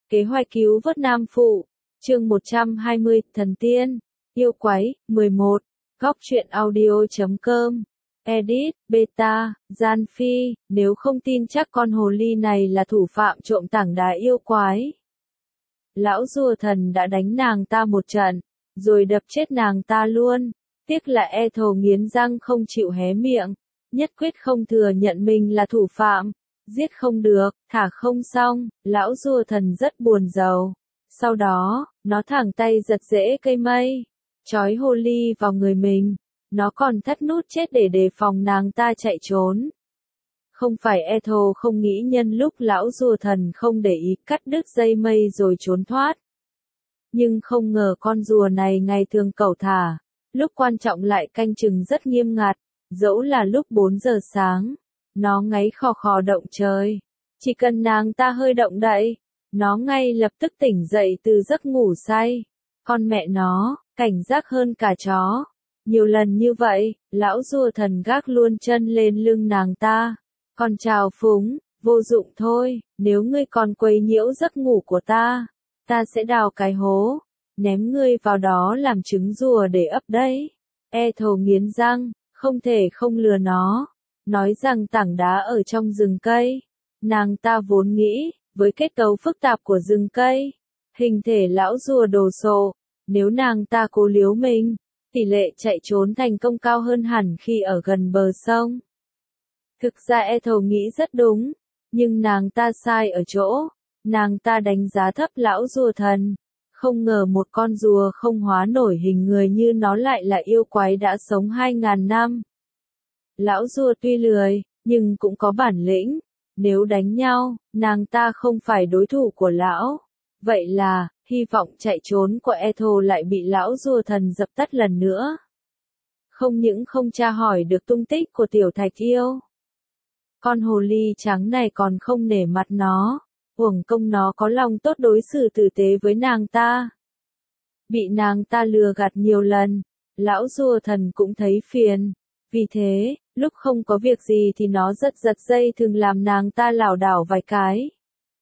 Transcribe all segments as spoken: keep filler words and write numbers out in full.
Kế hoạch cứu vớt Nam Phụ, chương một trăm hai mươi, Thần Tiên, Yêu Quái, mười một, Góc truyện audio chấm com, Edit, Beta, Gian Phi, nếu không tin chắc con hồ ly này là thủ phạm trộm tảng đá yêu quái. Lão rùa thần đã đánh nàng ta một trận, rồi đập chết nàng ta luôn, tiếc là Ethel nghiến răng không chịu hé miệng, nhất quyết không thừa nhận mình là thủ phạm. Giết không được, thả không xong, lão rùa thần rất buồn rầu. Sau đó, nó thẳng tay giật rễ cây mây, trói hồ ly vào người mình. Nó còn thắt nút chết để đề phòng nàng ta chạy trốn. Không phải Ethel không nghĩ nhân lúc lão rùa thần không để ý cắt đứt dây mây rồi trốn thoát. Nhưng không ngờ con rùa này ngày thường cẩu thả, lúc quan trọng lại canh chừng rất nghiêm ngặt, dẫu là lúc bốn giờ sáng. Nó ngáy khò khò động trời. Chỉ cần nàng ta hơi động đậy, nó ngay lập tức tỉnh dậy từ giấc ngủ say. Con mẹ nó, cảnh giác hơn cả chó. Nhiều lần như vậy, lão rùa thần gác luôn chân lên lưng nàng ta. Còn chào phúng, vô dụng thôi, nếu ngươi còn quấy nhiễu giấc ngủ của ta, ta sẽ đào cái hố, ném ngươi vào đó làm trứng rùa để ấp đấy. Ethel nghiến răng, không thể không lừa nó. Nói rằng tảng đá ở trong rừng cây. Nàng ta vốn nghĩ, với kết cấu phức tạp của rừng cây, hình thể lão rùa đồ sộ, nếu nàng ta cố liếu mình, tỷ lệ chạy trốn thành công cao hơn hẳn khi ở gần bờ sông. Thực ra Ethel nghĩ rất đúng, nhưng nàng ta sai ở chỗ, nàng ta đánh giá thấp lão rùa thần. Không ngờ một con rùa không hóa nổi hình người như nó lại là yêu quái đã sống hai ngàn năm. Lão rùa tuy lười, nhưng cũng có bản lĩnh. Nếu đánh nhau, nàng ta không phải đối thủ của lão. Vậy là, hy vọng chạy trốn của Ethel lại bị lão rùa thần dập tắt lần nữa. Không những không tra hỏi được tung tích của tiểu thạch yêu. Con hồ ly trắng này còn không nể mặt nó. Uổng công nó có lòng tốt đối xử tử tế với nàng ta. Bị nàng ta lừa gạt nhiều lần, lão rùa thần cũng thấy phiền. Vì thế, lúc không có việc gì thì nó rất giật dây thường làm nàng ta lảo đảo vài cái.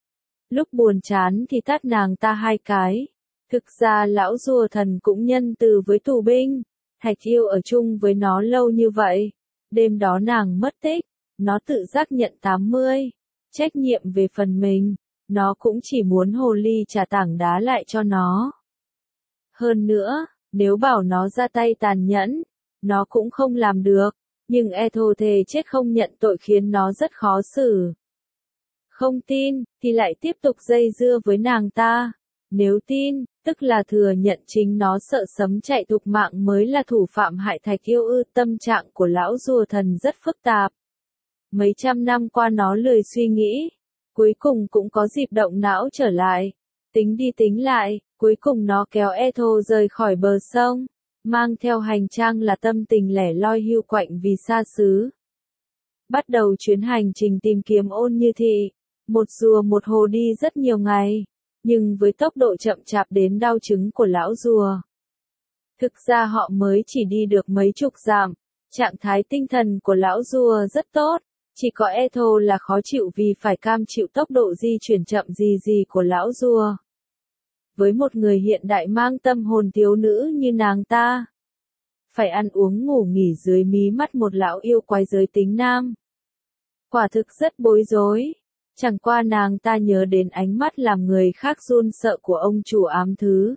Lúc buồn chán thì tát nàng ta hai cái. Thực ra lão rùa thần cũng nhân từ với tù binh. Thạch yêu ở chung với nó lâu như vậy. Đêm đó nàng mất tích, nó tự giác nhận tám mươi. Trách nhiệm về phần mình, nó cũng chỉ muốn hồ ly trả tảng đá lại cho nó. Hơn nữa, nếu bảo nó ra tay tàn nhẫn, nó cũng không làm được, nhưng Ethel thề chết không nhận tội khiến nó rất khó xử. Không tin, thì lại tiếp tục dây dưa với nàng ta. Nếu tin, tức là thừa nhận chính nó sợ sấm chạy thục mạng mới là thủ phạm hại thạch yêu ư. Tâm trạng của lão rùa thần rất phức tạp. Mấy trăm năm qua nó lười suy nghĩ, cuối cùng cũng có dịp động não trở lại. Tính đi tính lại, cuối cùng nó kéo Ethel rời khỏi bờ sông. Mang theo hành trang là tâm tình lẻ loi hiu quạnh vì xa xứ. Bắt đầu chuyến hành trình tìm kiếm Ôn Như Thị. Một rùa một hồ đi rất nhiều ngày, nhưng với tốc độ chậm chạp đến đau chứng của lão rùa. Thực ra họ mới chỉ đi được mấy chục dặm, trạng thái tinh thần của lão rùa rất tốt, chỉ có Ethel là khó chịu vì phải cam chịu tốc độ di chuyển chậm gì gì của lão rùa. Với một người hiện đại mang tâm hồn thiếu nữ như nàng ta, phải ăn uống ngủ nghỉ dưới mí mắt một lão yêu quái giới tính nam. Quả thực rất bối rối, chẳng qua nàng ta nhớ đến ánh mắt làm người khác run sợ của ông chủ ám thứ.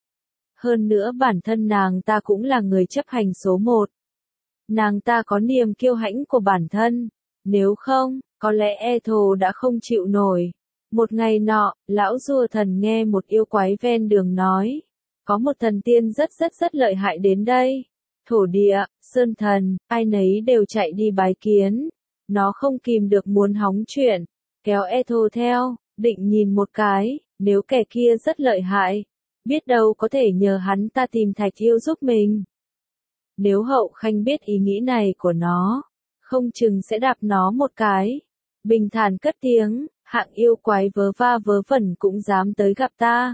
Hơn nữa bản thân nàng ta cũng là người chấp hành số một. Nàng ta có niềm kiêu hãnh của bản thân, nếu không, có lẽ Ethel đã không chịu nổi. Một ngày nọ, lão rùa thần nghe một yêu quái ven đường nói, có một thần tiên rất rất rất lợi hại đến đây. Thổ địa, sơn thần, ai nấy đều chạy đi bái kiến. Nó không kìm được muốn hóng chuyện, kéo Ethel theo, định nhìn một cái, nếu kẻ kia rất lợi hại, biết đâu có thể nhờ hắn ta tìm thạch yêu giúp mình. Nếu hậu khanh biết ý nghĩ này của nó, không chừng sẽ đạp nó một cái. Bình thản cất tiếng, hạng yêu quái vớ va vớ vẩn cũng dám tới gặp ta.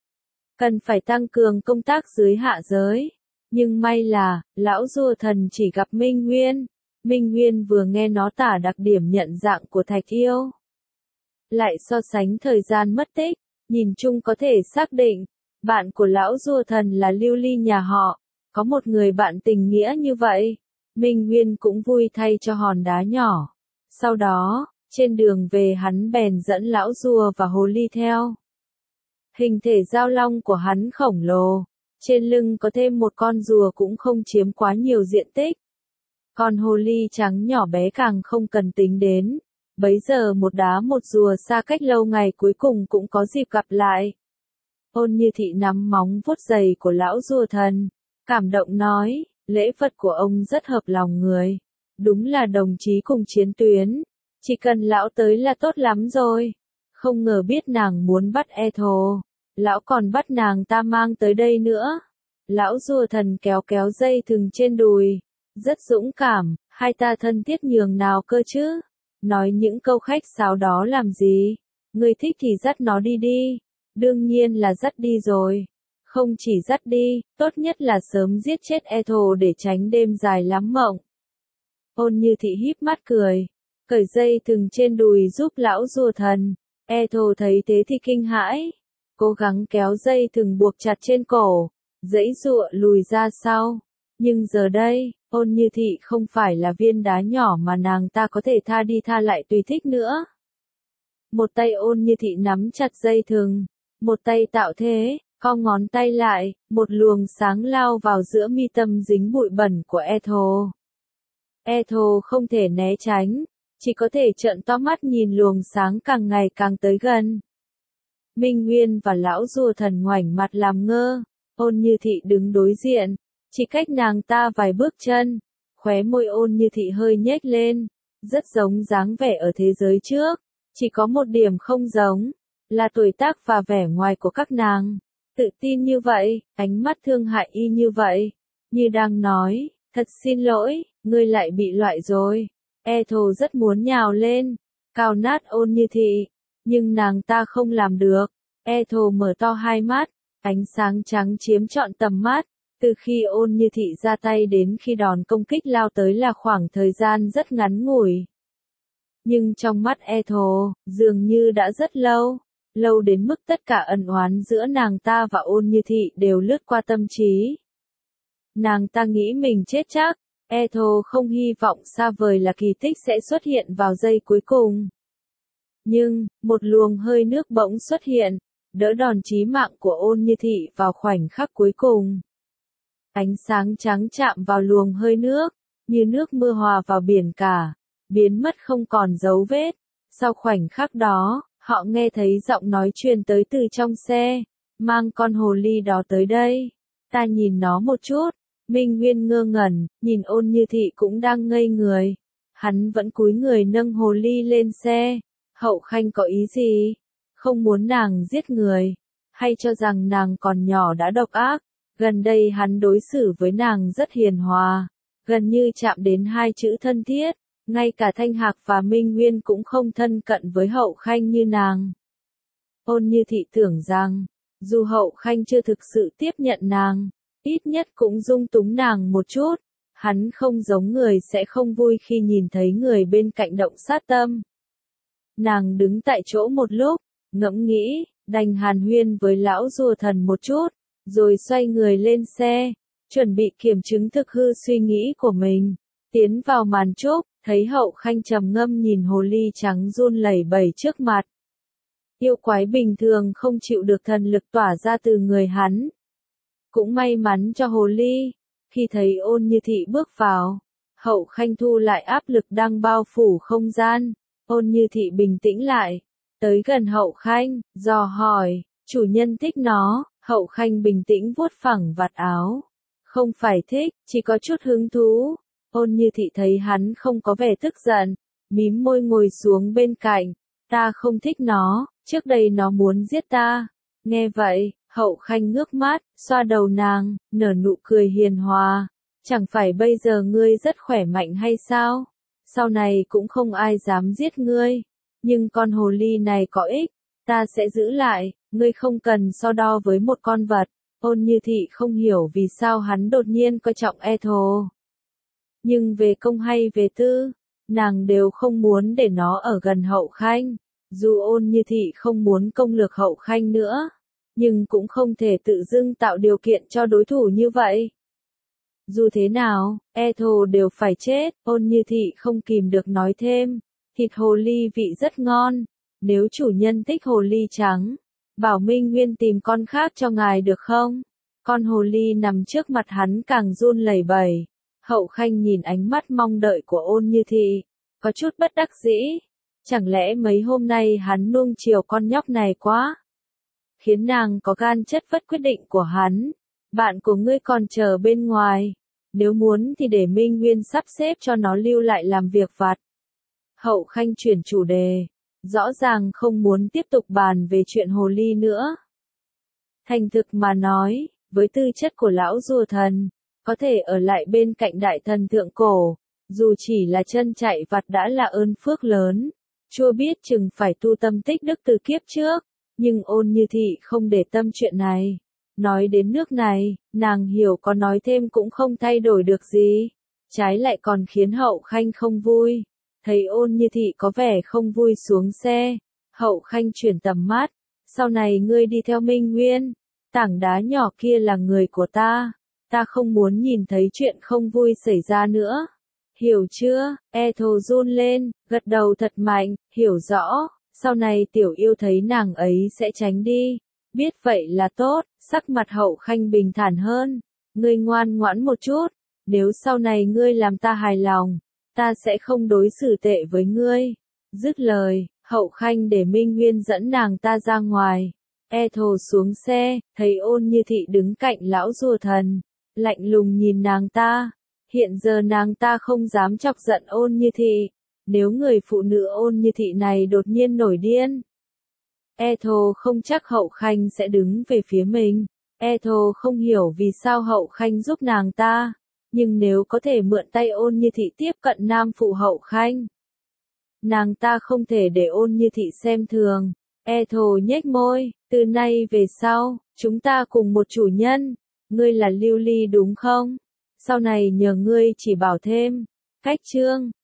Cần phải tăng cường công tác dưới hạ giới. Nhưng may là, lão rùa thần chỉ gặp Minh Nguyên. Minh Nguyên vừa nghe nó tả đặc điểm nhận dạng của thạch yêu. Lại so sánh thời gian mất tích, Nhìn chung có thể xác định, bạn của lão rùa thần là lưu ly nhà họ, có một người bạn tình nghĩa như vậy. Minh Nguyên cũng vui thay cho hòn đá nhỏ. Sau đó, trên đường về hắn bèn dẫn lão rùa và hồ ly theo. Hình thể giao long của hắn khổng lồ, trên lưng có thêm một con rùa cũng không chiếm quá nhiều diện tích. Còn hồ ly trắng nhỏ bé càng không cần tính đến. Bấy giờ một đá một rùa xa cách lâu ngày cuối cùng cũng có dịp gặp lại. Ôn Như Thị nắm móng vuốt giày của lão rùa thần, cảm động nói, lễ vật của ông rất hợp lòng người. Đúng là đồng chí cùng chiến tuyến, chỉ cần lão tới là tốt lắm rồi. Không ngờ biết nàng muốn bắt e thồ, lão còn bắt nàng ta mang tới đây nữa. Lão rùa thần kéo kéo dây thừng trên đùi, rất dũng cảm, hai ta thân thiết nhường nào cơ chứ. Nói những câu khách sáo đó làm gì? Ngươi thích thì dắt nó đi đi. Đương nhiên là dắt đi rồi. Không chỉ dắt đi, tốt nhất là sớm giết chết Ethel để tránh đêm dài lắm mộng. Ôn Như Thị híp mắt cười, cởi dây thừng trên đùi giúp lão rùa thần. Ethel thấy thế thì kinh hãi, cố gắng kéo dây thừng buộc chặt trên cổ, giãy giụa lùi ra sau. Nhưng giờ đây, Ôn Như Thị không phải là viên đá nhỏ mà nàng ta có thể tha đi tha lại tùy thích nữa. Một tay Ôn Như Thị nắm chặt dây thừng, một tay tạo thế, co ngón tay lại, một luồng sáng lao vào giữa mi tâm dính bụi bẩn của Ethel. Ethel không thể né tránh, chỉ có thể trợn to mắt nhìn luồng sáng càng ngày càng tới gần. Minh Nguyên và lão rùa thần ngoảnh mặt làm ngơ, Ôn Như Thị đứng đối diện, chỉ cách nàng ta vài bước chân, khóe môi Ôn Như Thị hơi nhếch lên, rất giống dáng vẻ ở thế giới trước, chỉ có một điểm không giống, là tuổi tác và vẻ ngoài của các nàng. Tự tin như vậy, ánh mắt thương hại y như vậy, như đang nói, thật xin lỗi, ngươi lại bị loại rồi. Ethel rất muốn nhào lên, cào nát Ôn Như Thị, nhưng nàng ta không làm được. Ethel mở to hai mắt, ánh sáng trắng chiếm trọn tầm mắt. Từ khi Ôn Như Thị ra tay đến khi đòn công kích lao tới là khoảng thời gian rất ngắn ngủi. Nhưng trong mắt Ethel, dường như đã rất lâu, lâu đến mức tất cả ẩn oán giữa nàng ta và Ôn Như Thị đều lướt qua tâm trí. Nàng ta nghĩ mình chết chắc, Ethel không hy vọng xa vời là kỳ tích sẽ xuất hiện vào giây cuối cùng. Nhưng, một luồng hơi nước bỗng xuất hiện, đỡ đòn chí mạng của Ôn Như Thị vào khoảnh khắc cuối cùng. Ánh sáng trắng chạm vào luồng hơi nước, như nước mưa hòa vào biển cả, biến mất không còn dấu vết. Sau khoảnh khắc đó, họ nghe thấy giọng nói truyền tới từ trong xe, mang con hồ ly đó tới đây. Ta nhìn nó một chút. Minh Nguyên ngơ ngẩn, nhìn Ôn Như Thị cũng đang ngây người. Hắn vẫn cúi người nâng hồ ly lên xe. Hậu Khanh có ý gì? Không muốn nàng giết người? Hay cho rằng nàng còn nhỏ đã độc ác? Gần đây hắn đối xử với nàng rất hiền hòa, gần như chạm đến hai chữ thân thiết, ngay cả Thanh Hạc và Minh Nguyên cũng không thân cận với Hậu Khanh như nàng. Ôn Như Thị tưởng rằng, dù Hậu Khanh chưa thực sự tiếp nhận nàng, ít nhất cũng dung túng nàng một chút, hắn không giống người sẽ không vui khi nhìn thấy người bên cạnh động sát tâm. Nàng đứng tại chỗ một lúc, ngẫm nghĩ, đành hàn huyên với lão rùa thần một chút, rồi xoay người lên xe, chuẩn bị kiểm chứng thực hư suy nghĩ của mình. Tiến vào màn trúc, thấy Hậu Khanh trầm ngâm nhìn hồ ly trắng run lẩy bẩy trước mặt. Yêu quái bình thường không chịu được thần lực tỏa ra từ người hắn. Cũng may mắn cho hồ ly, khi thấy Ôn Như Thị bước vào, Hậu Khanh thu lại áp lực đang bao phủ không gian. Ôn Như Thị bình tĩnh lại, tới gần Hậu Khanh, dò hỏi, chủ nhân thích nó. Hậu Khanh bình tĩnh vuốt phẳng vạt áo. Không phải thích, chỉ có chút hứng thú. Ôn Như Thị thấy hắn không có vẻ tức giận, mím môi ngồi xuống bên cạnh. Ta không thích nó, trước đây nó muốn giết ta. Nghe vậy, Hậu Khanh ngước mắt, xoa đầu nàng, nở nụ cười hiền hòa. Chẳng phải bây giờ ngươi rất khỏe mạnh hay sao? Sau này cũng không ai dám giết ngươi. Nhưng con hồ ly này có ích, ta sẽ giữ lại. Ngươi không cần so đo với một con vật. Ôn Như Thị không hiểu vì sao hắn đột nhiên coi trọng Ethel. Nhưng về công hay về tư, nàng đều không muốn để nó ở gần Hậu Khanh. Dù Ôn Như Thị không muốn công lược Hậu Khanh nữa, nhưng cũng không thể tự dưng tạo điều kiện cho đối thủ như vậy. Dù thế nào, e thồ đều phải chết, Ôn Như Thị không kìm được nói thêm, thịt hồ ly vị rất ngon, nếu chủ nhân thích hồ ly trắng, bảo Minh Nguyên tìm con khác cho ngài được không? Con hồ ly nằm trước mặt hắn càng run lẩy bẩy. Hậu Khanh nhìn ánh mắt mong đợi của Ôn Như Thị, có chút bất đắc dĩ. Chẳng lẽ mấy hôm nay hắn nuông chiều con nhóc này quá, khiến nàng có gan chất vấn quyết định của hắn. Bạn của ngươi còn chờ bên ngoài, nếu muốn thì để Minh Nguyên sắp xếp cho nó lưu lại làm việc vặt. Hậu Khanh chuyển chủ đề, rõ ràng không muốn tiếp tục bàn về chuyện hồ ly nữa. Thành thực mà nói, với tư chất của lão rùa thần, có thể ở lại bên cạnh đại thần thượng cổ, dù chỉ là chân chạy vặt đã là ơn phước lớn. Chưa biết chừng phải tu tâm tích đức từ kiếp trước, nhưng Ôn Như Thị không để tâm chuyện này. Nói đến nước này, nàng hiểu có nói thêm cũng không thay đổi được gì, trái lại còn khiến Hậu Khanh không vui. Thấy Ôn Như Thị có vẻ không vui xuống xe, Hậu Khanh chuyển tầm mắt, sau này ngươi đi theo Minh Nguyên, tảng đá nhỏ kia là người của ta, ta không muốn nhìn thấy chuyện không vui xảy ra nữa. Hiểu chưa? E thồ run lên, gật đầu thật mạnh, hiểu rõ, sau này tiểu yêu thấy nàng ấy sẽ tránh đi. Biết vậy là tốt, sắc mặt Hậu Khanh bình thản hơn. Ngươi ngoan ngoãn một chút, nếu sau này ngươi làm ta hài lòng, ta sẽ không đối xử tệ với ngươi. Dứt lời, Hậu Khanh để Minh Nguyên dẫn nàng ta ra ngoài. E thồ xuống xe, thấy Ôn Như Thị đứng cạnh lão rùa thần, lạnh lùng nhìn nàng ta. Hiện giờ nàng ta không dám chọc giận Ôn Như Thị, nếu người phụ nữ Ôn Như Thị này đột nhiên nổi điên. E thồ không chắc Hậu Khanh sẽ đứng về phía mình, E thồ không hiểu vì sao Hậu Khanh giúp nàng ta, nhưng nếu có thể mượn tay Ôn Như Thị tiếp cận nam phụ Hậu Khanh, nàng ta không thể để Ôn Như Thị xem thường. E thồ nhếch môi, từ nay về sau, chúng ta cùng một chủ nhân, ngươi là Lưu Ly đúng không? Sau này nhờ ngươi chỉ bảo thêm. Cách chương